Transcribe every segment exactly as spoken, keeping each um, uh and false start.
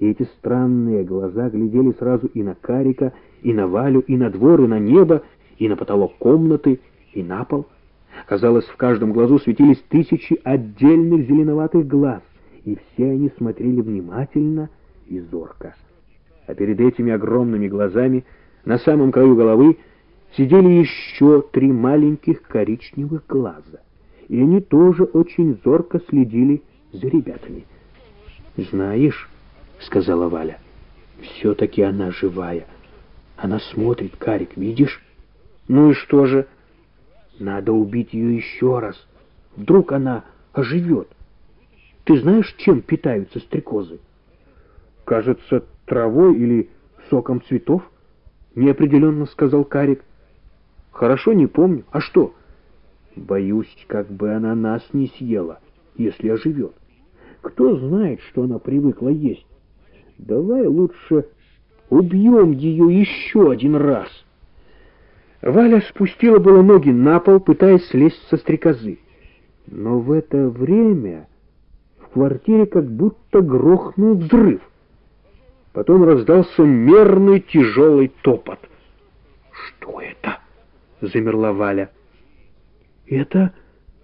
И эти странные глаза глядели сразу и на Карика, и на Валю, и на двор, и на небо, и на потолок комнаты, и на пол. Казалось, в каждом глазу светились тысячи отдельных зеленоватых глаз, и все они смотрели внимательно и зорко. А перед этими огромными глазами на самом краю головы сидели еще три маленьких коричневых глаза, и они тоже очень зорко следили за ребятами. «Знаешь, — сказала Валя, — все-таки она живая. Она смотрит, Карик, видишь? Ну и что же? Надо убить ее еще раз. Вдруг она оживет. Ты знаешь, чем питаются стрекозы?» «Кажется, травой или соком цветов», — неопределенно сказал Карик. «Хорошо, не помню. А что?» «Боюсь, как бы она нас не съела, если оживет. Кто знает, что она привыкла есть. Давай лучше убьем ее еще один раз». Валя спустила было ноги на пол, пытаясь слезть со стрекозы. Но в это время в квартире как будто грохнул взрыв. Потом раздался мерный тяжелый топот. «Что это?» — замерла Валя. «Это...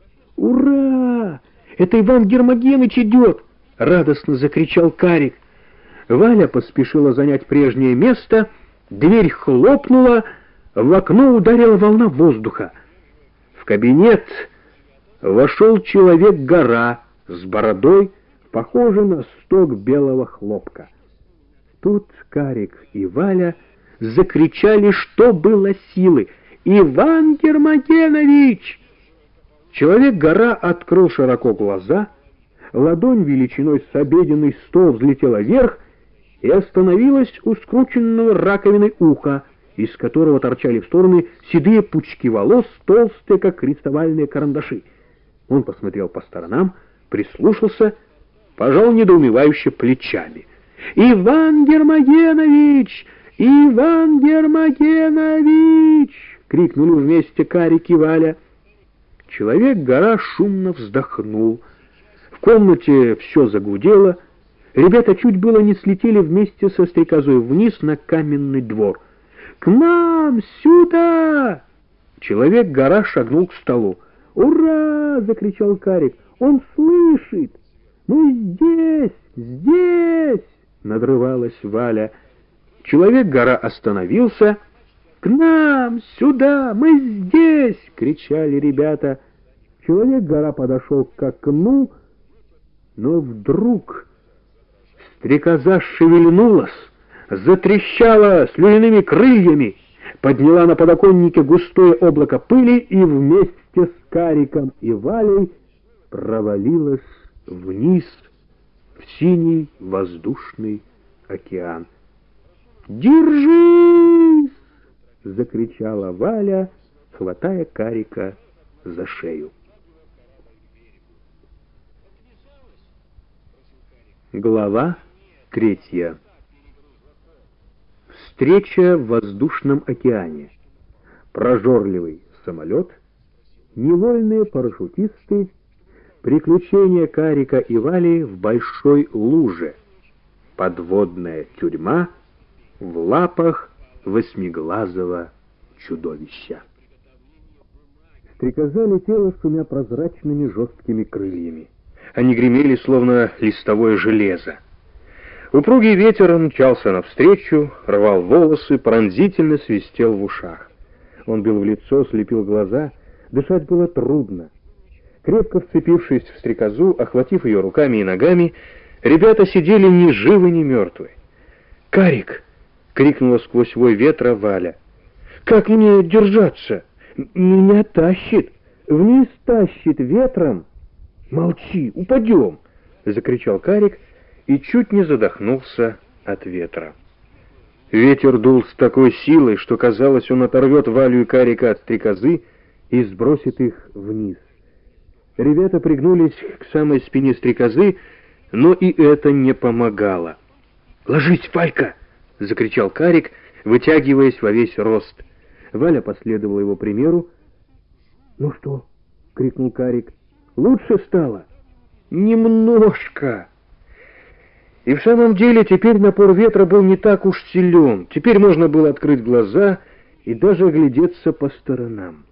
Ура! Это Иван Гермогеныч идет!» — радостно закричал Карик. Валя поспешила занять прежнее место, дверь хлопнула, в окно ударила волна воздуха. В кабинет вошел человек-гора с бородой, похожий на сток белого хлопка. Тут Карик и Валя закричали, что было силы: «Иван Гермогенович!» Человек-гора открыл широко глаза, ладонь величиной с обеденный стол взлетела вверх и остановилась у скрученного раковиной уха, из которого торчали в стороны седые пучки волос, толстые, как рисовальные карандаши. Он посмотрел по сторонам, прислушался, пожал недоумевающе плечами. «Иван Гермогенович! Иван Гермогенович!» — крикнули вместе Карик и Валя. Человек-гора шумно вздохнул. В комнате все загудело. Ребята чуть было не слетели вместе со стрекозой вниз на каменный двор. «К нам! Сюда!» Человек-гора шагнул к столу. «Ура!» — закричал Карик. «Он слышит! Мы здесь! Здесь!» — надрывалась Валя. Человек-гора остановился. «К нам! Сюда! Мы здесь!» — кричали ребята. Человек-гора подошел к окну, но вдруг стрекоза шевельнулась, затрещала слюняными крыльями, подняла на подоконнике густое облако пыли и вместе с Кариком и Валей провалилась вниз в синий воздушный океан. «Держись!» — закричала Валя, хватая Карика за шею. Глава третья. Встреча в воздушном океане. Прожорливый самолет, невольные парашютисты, приключения Карика и Вали в большой луже, подводная тюрьма в лапах восьмиглазого чудовища. Стрекоза летела шумя прозрачными жесткими крыльями. Они гремели, словно листовое железо. Упругий ветер мчался навстречу, рвал волосы, пронзительно свистел в ушах. Он бил в лицо, слепил глаза, дышать было трудно. Крепко вцепившись в стрекозу, охватив ее руками и ногами, ребята сидели ни живы, ни мертвы. «Карик!» — крикнула сквозь вой ветра Валя. «Как мне держаться? Меня тащит! Вниз тащит ветром!» «Молчи, упадем!» — закричал Карик и чуть не задохнулся от ветра. Ветер дул с такой силой, что казалось, он оторвет Валю и Карика от стрекозы и сбросит их вниз. Ребята пригнулись к самой спине стрекозы, но и это не помогало. «Ложись, Валька!» — закричал Карик, вытягиваясь во весь рост. Валя последовала его примеру. «Ну что?» — крикнул Карик. «Лучше стало?» «Немножко!» И в самом деле теперь напор ветра был не так уж силен. Теперь можно было открыть глаза и даже оглядеться по сторонам.